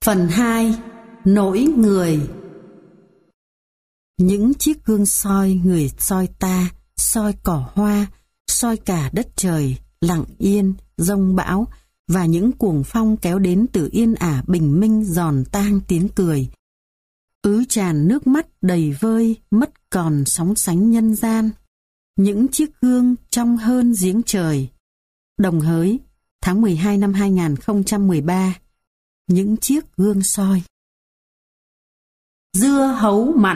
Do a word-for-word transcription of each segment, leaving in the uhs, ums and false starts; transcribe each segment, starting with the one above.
Phần hai. Nỗi người. Những chiếc gương soi người soi ta, soi cỏ hoa, soi cả đất trời, lặng yên, giông bão, và những cuồng phong kéo đến từ yên ả bình minh giòn tang tiếng cười. Ứ tràn nước mắt đầy vơi, mất còn sóng sánh nhân gian. Những chiếc gương trong hơn giếng trời. Đồng Hới, tháng mười hai năm hai nghìn không trăm mười ba. Những chiếc gương soi. Dưa hấu mặn.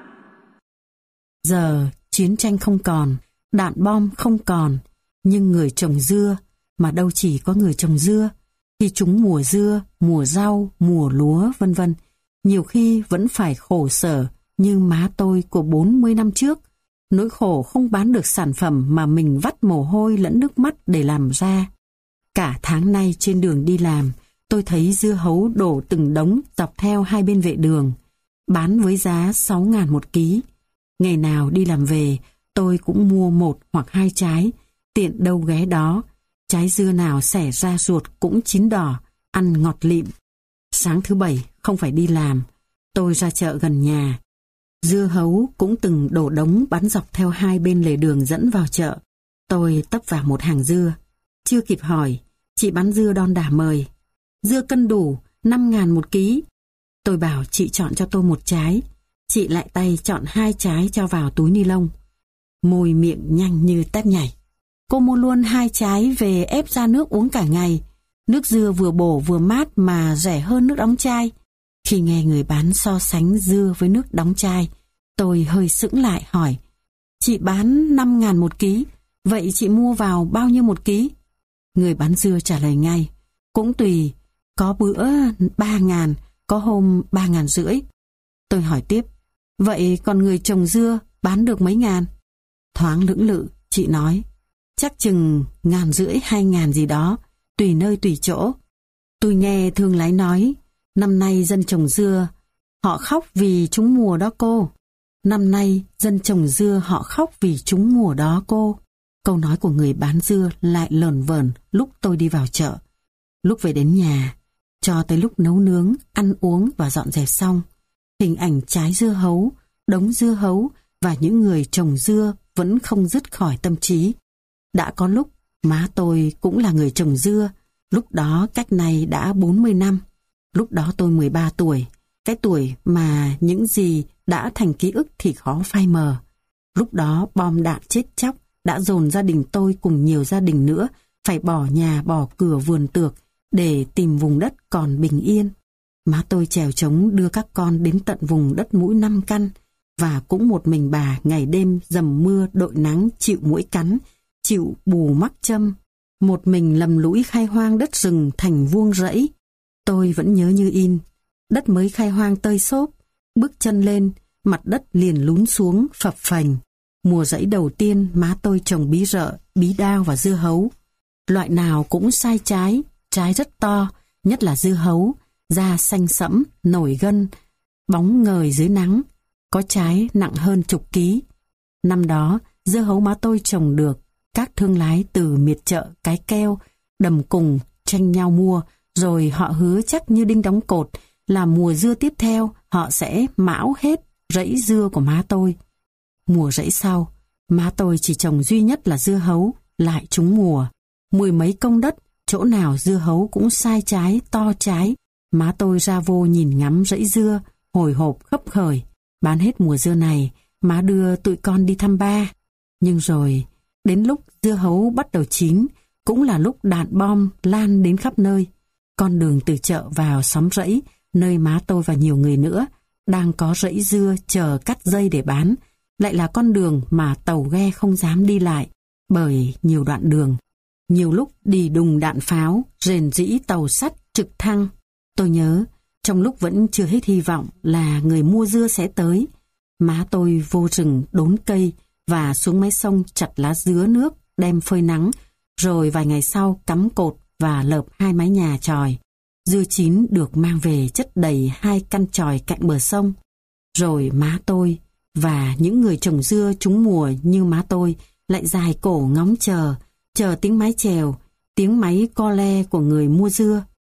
Giờ chiến tranh không còn, đạn bom không còn, nhưng người trồng dưa, mà đâu chỉ có người trồng dưa, thì chúng mùa dưa, mùa rau, mùa lúa vân vân, nhiều khi vẫn phải khổ sở như má tôi của bốn mươi năm trước, nỗi khổ không bán được sản phẩm mà mình vắt mồ hôi lẫn nước mắt để làm ra. Cả tháng nay trên đường đi làm, tôi thấy dưa hấu đổ từng đống dọc theo hai bên vệ đường, bán với giá sáu ngàn một ký. Ngày nào đi làm về, tôi cũng mua một hoặc hai trái, tiện đâu ghé đó. Trái dưa nào xẻ ra ruột cũng chín đỏ, ăn ngọt lịm. Sáng thứ bảy không phải đi làm, tôi ra chợ gần nhà. Dưa hấu cũng từng đổ đống bán dọc theo hai bên lề đường dẫn vào chợ. Tôi tấp vào một hàng dưa. Chưa kịp hỏi, chị bán dưa đon đả mời. Dưa cân đủ, năm ngàn một ký. Tôi bảo chị chọn cho tôi một trái. Chị lại tay chọn hai trái cho vào túi ni lông. Môi miệng nhanh như tép nhảy. Cô mua luôn hai trái về ép ra nước uống cả ngày. Nước dưa vừa bổ vừa mát mà rẻ hơn nước đóng chai. Khi nghe người bán so sánh dưa với nước đóng chai, tôi hơi sững lại hỏi. Chị bán năm ngàn một ký, vậy chị mua vào bao nhiêu một ký? Người bán dưa trả lời ngay. Cũng tùy, có bữa ba ngàn, có hôm ba ngàn rưỡi. Tôi hỏi tiếp. Vậy còn người trồng dưa bán được mấy ngàn? Thoáng lưỡng lự, chị nói. Chắc chừng ngàn rưỡi hai ngàn gì đó, tùy nơi tùy chỗ. Tôi nghe thương lái nói, năm nay dân trồng dưa, họ khóc vì trúng mùa đó cô. Năm nay dân trồng dưa họ khóc vì trúng mùa đó cô. Câu nói của người bán dưa lại lởn vởn lúc tôi đi vào chợ. Lúc về đến nhà, cho tới lúc nấu nướng, ăn uống và dọn dẹp xong, hình ảnh trái dưa hấu, đống dưa hấu và những người trồng dưa vẫn không dứt khỏi tâm trí. Đã có lúc má tôi cũng là người trồng dưa, lúc đó cách này đã bốn mươi năm. Lúc đó tôi mười ba tuổi, cái tuổi mà những gì đã thành ký ức thì khó phai mờ. Lúc đó bom đạn chết chóc đã dồn gia đình tôi cùng nhiều gia đình nữa phải bỏ nhà bỏ cửa vườn tược để tìm vùng đất còn bình yên. Má tôi chèo trống đưa các con đến tận vùng đất mũi năm căn, và cũng một mình bà ngày đêm dầm mưa đội nắng chịu muỗi cắn, chịu bù mắc châm, một mình lầm lũi khai hoang đất rừng thành vuông rẫy. Tôi vẫn nhớ như in, đất mới khai hoang tơi xốp, bước chân lên, mặt đất liền lún xuống phập phành. Mùa rẫy đầu tiên má tôi trồng bí rợ, bí đao và dưa hấu. Loại nào cũng sai trái, trái rất to, nhất là dưa hấu, da xanh sẫm, nổi gân, bóng ngời dưới nắng, có trái nặng hơn chục ký. Năm đó, dưa hấu má tôi trồng được, các thương lái từ miệt chợ Cái Keo, Đầm Cùng tranh nhau mua, rồi họ hứa chắc như đinh đóng cột là mùa dưa tiếp theo họ sẽ mão hết rẫy dưa của má tôi. Mùa rẫy sau, má tôi chỉ trồng duy nhất là dưa hấu, lại trúng mùa. Mười mấy công đất, chỗ nào dưa hấu cũng sai trái, to trái. Má tôi ra vô nhìn ngắm rẫy dưa, hồi hộp khấp khởi. Bán hết mùa dưa này, má đưa tụi con đi thăm ba. Nhưng rồi, đến lúc dưa hấu bắt đầu chín, cũng là lúc đạn bom lan đến khắp nơi. Con đường từ chợ vào xóm rẫy, nơi má tôi và nhiều người nữa, đang có rẫy dưa chờ cắt dây để bán, lại là con đường mà tàu ghe không dám đi lại, bởi nhiều đoạn đường. Nhiều lúc đi đùng đạn pháo, rền rĩ tàu sắt trực thăng. Tôi nhớ, trong lúc vẫn chưa hết hy vọng là người mua dưa sẽ tới, má tôi vô rừng đốn cây và xuống mé sông chặt lá dứa nước đem phơi nắng, rồi vài ngày sau cắm cột và lợp hai mái nhà chòi. Dưa chín được mang về chất đầy hai căn chòi cạnh bờ sông. Rồi má tôi và những người trồng dưa trúng mùa như má tôi lại dài cổ ngóng chờ, chờ tiếng mái chèo, tiếng máy co le của người mua dưa.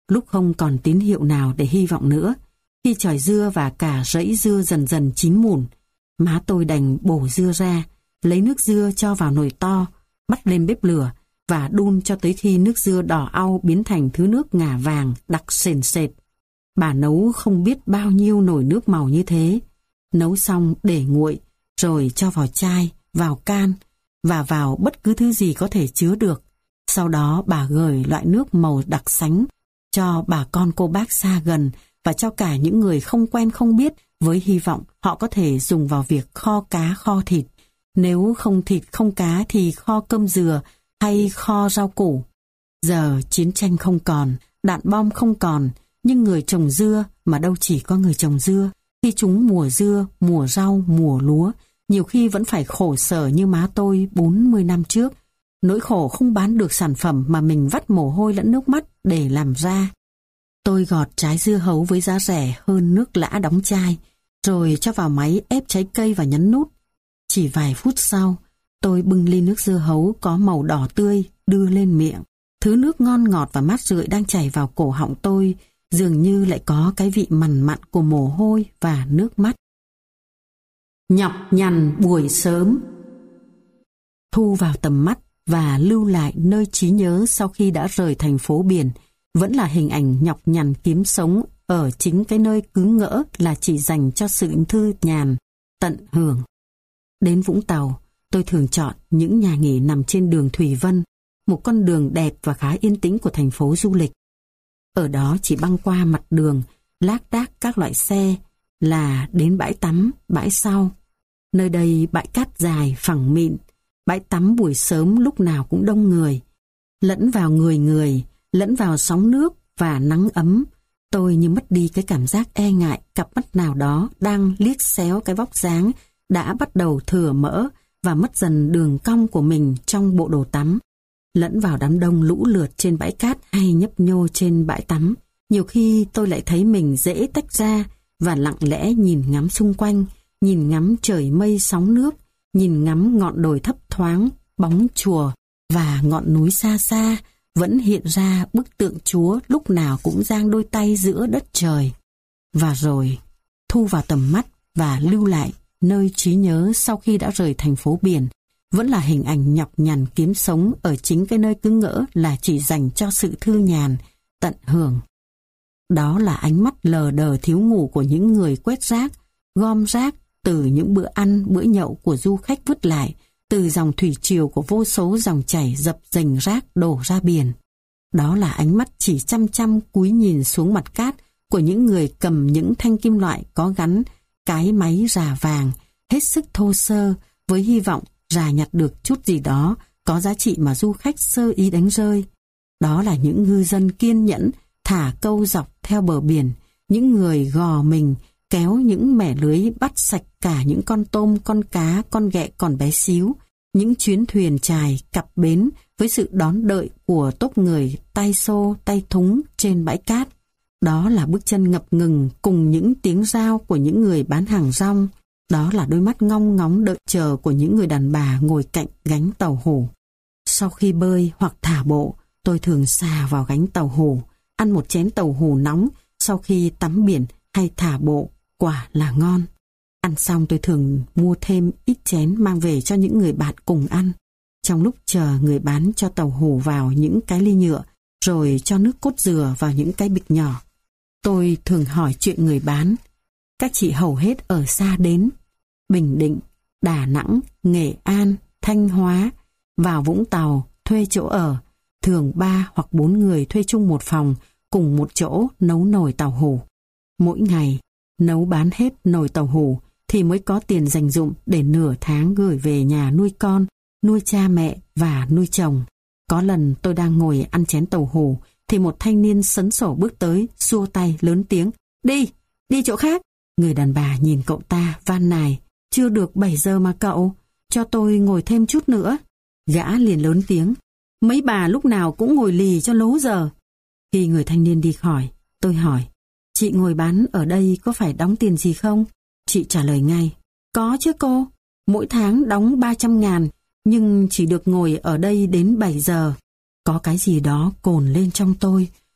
lúc không còn tín hiệu nào để hy vọng nữa. Khi chòi dưa và cả rẫy dưa dần dần chín mùn, má tôi đành bổ dưa ra, lấy nước dưa cho vào nồi to, bắt lên bếp lửa và đun cho tới khi nước dưa đỏ au biến thành thứ nước ngà vàng đặc sền sệt. Bà nấu không biết bao nhiêu nồi nước màu như thế. Nấu xong để nguội, rồi cho vào chai, vào can và vào bất cứ thứ gì có thể chứa được. Sau đó bà gửi loại nước màu đặc sánh cho bà con cô bác xa gần và cho cả những người không quen không biết, với hy vọng họ có thể dùng vào việc kho cá kho thịt. Nếu không thịt không cá thì kho cơm dừa hay kho rau củ. Giờ chiến tranh không còn, đạn bom không còn, nhưng người trồng dưa mà đâu chỉ có người trồng dưa. Khi chúng mùa dưa, mùa rau, mùa lúa, nhiều khi vẫn phải khổ sở như má tôi bốn mươi năm trước. Nỗi khổ không bán được sản phẩm mà mình vắt mồ hôi lẫn nước mắt để làm ra. Tôi gọt trái dưa hấu với giá rẻ hơn nước lã đóng chai, rồi cho vào máy ép trái cây và nhấn nút. Chỉ vài phút sau, tôi bưng ly nước dưa hấu có màu đỏ tươi đưa lên miệng. Thứ nước ngon ngọt và mát rượi đang chảy vào cổ họng tôi dường như lại có cái vị mằn mặn của mồ hôi và nước mắt. Nhọc nhằn buổi sớm. Thu vào tầm mắt và lưu lại nơi trí nhớ sau khi đã rời thành phố biển vẫn là hình ảnh nhọc nhằn kiếm sống ở chính cái nơi cứ ngỡ là chỉ dành cho sự thư nhàn, tận hưởng. Đến Vũng Tàu, tôi thường chọn những nhà nghỉ nằm trên đường Thủy Vân, một con đường đẹp và khá yên tĩnh của thành phố du lịch. Ở đó chỉ băng qua mặt đường, lác đác các loại xe là đến bãi tắm, bãi sau. Nơi đây bãi cát dài, phẳng mịn, bãi tắm buổi sớm lúc nào cũng đông người. Lẫn vào người người, lẫn vào sóng nước và nắng ấm, tôi như mất đi cái cảm giác e ngại cặp mắt nào đó đang liếc xéo cái vóc dáng đã bắt đầu thừa mỡ và mất dần đường cong của mình trong bộ đồ tắm. Lẫn vào đám đông lũ lượt trên bãi cát hay nhấp nhô trên bãi tắm, nhiều khi tôi lại thấy mình dễ tách ra và lặng lẽ nhìn ngắm xung quanh, nhìn ngắm trời mây sóng nước, nhìn ngắm ngọn đồi thấp thoáng, bóng chùa và ngọn núi xa xa vẫn hiện ra bức tượng Chúa lúc nào cũng giang đôi tay giữa đất trời. Và rồi, thu vào tầm mắt và lưu lại nơi trí nhớ sau khi đã rời thành phố biển vẫn là hình ảnh nhọc nhằn kiếm sống ở chính cái nơi cứ ngỡ là chỉ dành cho sự thư nhàn, tận hưởng. Đó là ánh mắt lờ đờ thiếu ngủ của những người quét rác, gom rác từ những bữa ăn, bữa nhậu của du khách vứt lại, từ dòng thủy triều của vô số dòng chảy dập dềnh rác đổ ra biển. Đó là ánh mắt chỉ chăm chăm cúi nhìn xuống mặt cát của những người cầm những thanh kim loại có gắn cái máy rà vàng, hết sức thô sơ, với hy vọng rà nhặt được chút gì đó có giá trị mà du khách sơ ý đánh rơi. Đó là những ngư dân kiên nhẫn thả câu dọc theo bờ biển, những người gò mình kéo những mẻ lưới bắt sạch cả những con tôm, con cá, con ghẹ còn bé xíu, những chuyến thuyền chài cập bến với sự đón đợi của tốp người tay xô, tay thúng trên bãi cát. Đó là bước chân ngập ngừng cùng những tiếng rao của những người bán hàng rong. Đó là đôi mắt ngong ngóng đợi chờ của những người đàn bà ngồi cạnh gánh tàu hủ. Sau khi bơi hoặc thả bộ, tôi thường xà vào gánh tàu hủ, ăn một chén tàu hủ nóng sau khi tắm biển hay thả bộ, quả là ngon. Ăn xong tôi thường mua thêm ít chén mang về cho những người bạn cùng ăn. Trong lúc chờ người bán cho tàu hủ vào những cái ly nhựa, rồi cho nước cốt dừa vào những cái bịch nhỏ, tôi thường hỏi chuyện người bán. Các chị hầu hết ở xa đến, Bình Định, Đà Nẵng, Nghệ An, Thanh Hóa, vào Vũng Tàu thuê chỗ ở, thường ba hoặc bốn người thuê chung một phòng, cùng một chỗ nấu nồi tàu hủ. Mỗi ngày, nấu bán hết nồi tàu hủ thì mới có tiền dành dụm để nửa tháng gửi về nhà nuôi con, nuôi cha mẹ và nuôi chồng. Có lần tôi đang ngồi ăn chén tàu hủ thì một thanh niên sấn sổ bước tới, xua tay lớn tiếng: "Đi, đi chỗ khác." Người đàn bà nhìn cậu ta van nài: "Chưa được bảy giờ mà cậu, cho tôi ngồi thêm chút nữa." Gã liền lớn tiếng: "Mấy bà lúc nào cũng ngồi lì cho lố giờ." Khi người thanh niên đi khỏi, tôi hỏi: "Chị ngồi bán ở đây có phải đóng tiền gì không?" Chị trả lời ngay: "Có chứ cô, mỗi tháng đóng ba trăm ngàn, nhưng chỉ được ngồi ở đây đến bảy giờ. Có cái gì đó cồn lên trong tôi,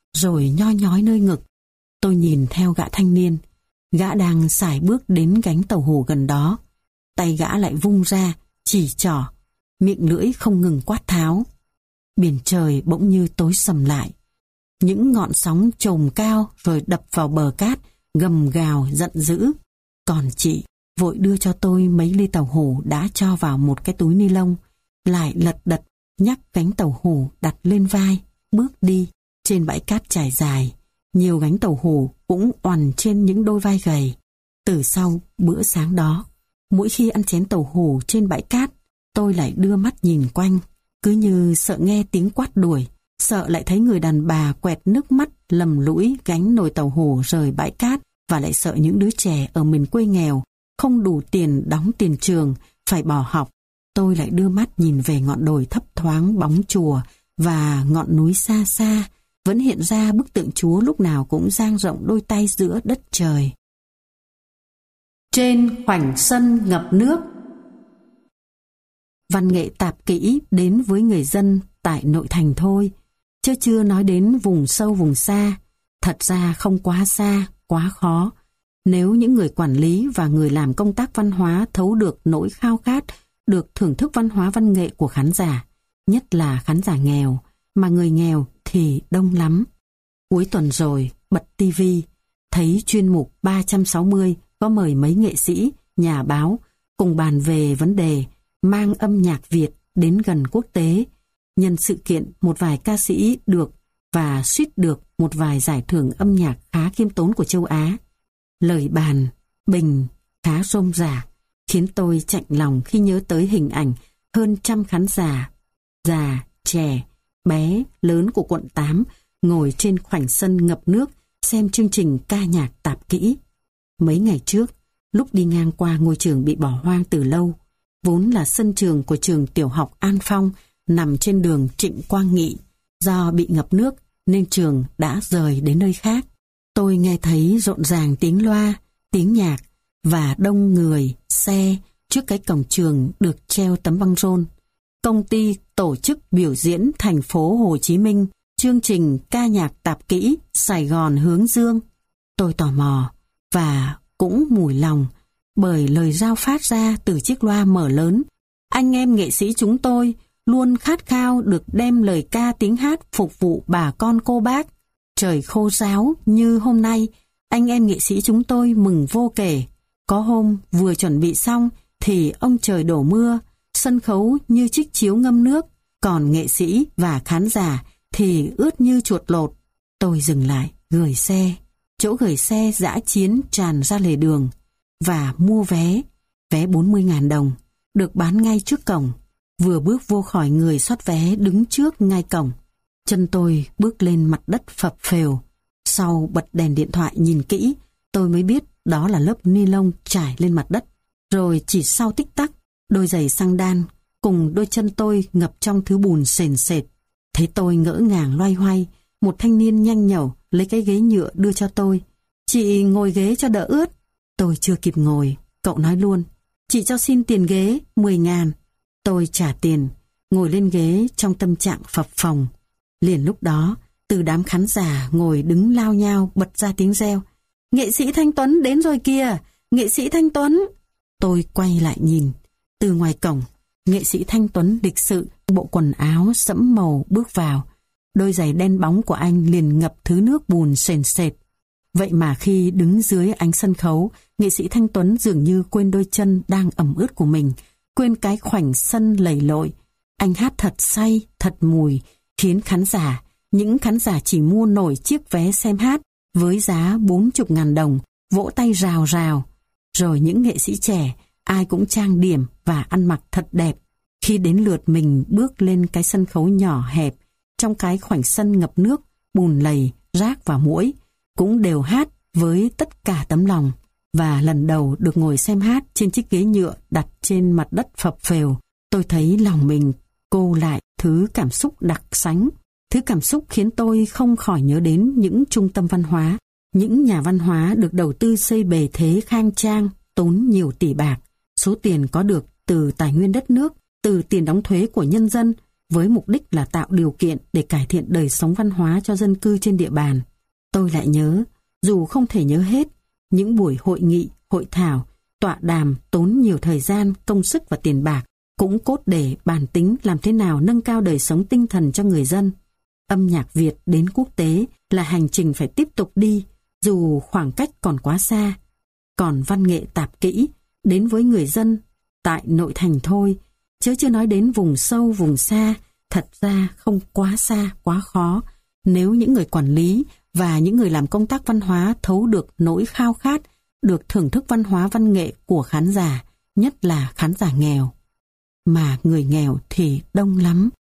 rồi nhoi nhói nơi ngực. Tôi nhìn theo gã thanh niên. Gã đang sải bước đến gánh tàu hủ gần đó. Tay gã lại vung ra, chỉ trỏ, miệng lưỡi không ngừng quát tháo. Biển trời bỗng như tối sầm lại. Những ngọn sóng chồm cao rồi đập vào bờ cát, gầm gào giận dữ. Còn chị vội đưa cho tôi mấy ly tàu hủ đã cho vào một cái túi ni lông, lại lật đật nhắc gánh tàu hủ đặt lên vai, bước đi. Trên bãi cát trải dài, nhiều gánh tàu hủ cũng oằn trên những đôi vai gầy. Từ sau bữa sáng đó, mỗi khi ăn chén tàu hủ trên bãi cát, tôi lại đưa mắt nhìn quanh, cứ như sợ nghe tiếng quát đuổi, sợ lại thấy người đàn bà quẹt nước mắt lầm lũi gánh nồi tàu hủ rời bãi cát, và lại sợ những đứa trẻ ở miền quê nghèo không đủ tiền đóng tiền trường phải bỏ học. Tôi lại đưa mắt nhìn về ngọn đồi thấp thoáng bóng chùa và ngọn núi xa xa, vẫn hiện ra bức tượng Chúa lúc nào cũng dang rộng đôi tay giữa đất trời. Trên khoảnh sân ngập nước. Văn nghệ tạp kỹ đến với người dân tại nội thành thôi, chứ chưa nói đến vùng sâu vùng xa. Thật ra không quá xa, quá khó. Nếu những người quản lý và người làm công tác văn hóa thấu được nỗi khao khát được thưởng thức văn hóa văn nghệ của khán giả, nhất là khán giả nghèo, mà người nghèo thì đông lắm. Cuối tuần rồi, bật tivi, thấy chuyên mục ba trăm sáu mươi có mời mấy nghệ sĩ, nhà báo cùng bàn về vấn đề mang âm nhạc Việt đến gần quốc tế. Nhân sự kiện, một vài ca sĩ được và suýt được một vài giải thưởng âm nhạc khá khiêm tốn của châu Á. Lời bàn, bình, khá rôm rả, khiến tôi chạnh lòng khi nhớ tới hình ảnh hơn trăm khán giả, già, trẻ, bé, lớn của quận tám ngồi trên khoảnh sân ngập nước xem chương trình ca nhạc tạp kỹ. Mấy ngày trước, lúc đi ngang qua ngôi trường bị bỏ hoang từ lâu, vốn là sân trường của trường tiểu học An Phong nằm trên đường Trịnh Quang Nghị, do bị ngập nước nên trường đã rời đến nơi khác. Tôi nghe thấy rộn ràng tiếng loa, tiếng nhạc và đông người, xe trước cái cổng trường được treo tấm băng rôn. Công ty tổ chức biểu diễn thành phố Hồ Chí Minh, chương trình ca nhạc tạp kỹ Sài Gòn hướng dương. Tôi tò mò và cũng mùi lòng bởi lời rao phát ra từ chiếc loa mở lớn. Anh em nghệ sĩ chúng tôi luôn khát khao được đem lời ca tiếng hát phục vụ bà con cô bác. Trời khô ráo như hôm nay, anh em nghệ sĩ chúng tôi mừng vô kể. Có hôm vừa chuẩn bị xong thì ông trời đổ mưa, sân khấu như chiếc chiếu ngâm nước, còn nghệ sĩ và khán giả thì ướt như chuột lột. Tôi dừng lại, gửi xe. Chỗ gửi xe dã chiến tràn ra lề đường và mua vé. Vé bốn mươi nghìn đồng, được bán ngay trước cổng. Vừa bước vô khỏi, người soát vé đứng trước ngay cổng. Chân tôi bước lên mặt đất phập phều. Sau bật đèn điện thoại nhìn kỹ, tôi mới biết đó là lớp ni lông trải lên mặt đất. Rồi chỉ sau tích tắc, đôi giày xăng đan cùng đôi chân tôi ngập trong thứ bùn sền sệt. Thấy tôi ngỡ ngàng loay hoay, một thanh niên nhanh nhẩu lấy cái ghế nhựa đưa cho tôi. Chị ngồi ghế cho đỡ ướt. Tôi chưa kịp ngồi, cậu nói luôn. Chị cho xin tiền ghế, mười ngàn. Tôi trả tiền, ngồi lên ghế trong tâm trạng phập phồng. Liền lúc đó, từ đám khán giả ngồi đứng lao nhao bật ra tiếng reo. Nghệ sĩ Thanh Tuấn đến rồi kìa, nghệ sĩ Thanh Tuấn. Tôi quay lại nhìn, từ ngoài cổng, nghệ sĩ Thanh Tuấn lịch sự, bộ quần áo sẫm màu bước vào. Đôi giày đen bóng của anh liền ngập thứ nước bùn sền sệt. Vậy mà khi đứng dưới ánh sân khấu, nghệ sĩ Thanh Tuấn dường như quên đôi chân đang ẩm ướt của mình, quên cái khoảnh sân lầy lội. Anh hát thật say, thật mùi, khiến khán giả, những khán giả chỉ mua nổi chiếc vé xem hát với giá bốn mươi nghìn đồng, vỗ tay rào rào. Rồi những nghệ sĩ trẻ, ai cũng trang điểm và ăn mặc thật đẹp. Khi đến lượt mình bước lên cái sân khấu nhỏ hẹp, trong cái khoảnh sân ngập nước, bùn lầy, rác và muỗi, cũng đều hát với tất cả tấm lòng. Và lần đầu được ngồi xem hát trên chiếc ghế nhựa đặt trên mặt đất phập phều, tôi thấy lòng mình cô lại thứ cảm xúc đặc sánh. Thứ cảm xúc khiến tôi không khỏi nhớ đến những trung tâm văn hóa, những nhà văn hóa được đầu tư xây bề thế khang trang, tốn nhiều tỷ bạc. Số tiền có được từ tài nguyên đất nước, từ tiền đóng thuế của nhân dân, với mục đích là tạo điều kiện để cải thiện đời sống văn hóa cho dân cư trên địa bàn. Tôi lại nhớ, dù không thể nhớ hết, những buổi hội nghị, hội thảo, tọa đàm tốn nhiều thời gian, công sức và tiền bạc, cũng cốt để bàn tính làm thế nào nâng cao đời sống tinh thần cho người dân. Âm nhạc Việt đến quốc tế là hành trình phải tiếp tục đi, dù khoảng cách còn quá xa. Còn văn nghệ tạp kỹ đến với người dân tại nội thành thôi, chứ chưa nói đến vùng sâu, vùng xa, thật ra không quá xa, quá khó. Nếu những người quản lý và những người làm công tác văn hóa thấu được nỗi khao khát được thưởng thức văn hóa văn nghệ của khán giả, nhất là khán giả nghèo. Mà người nghèo thì đông lắm.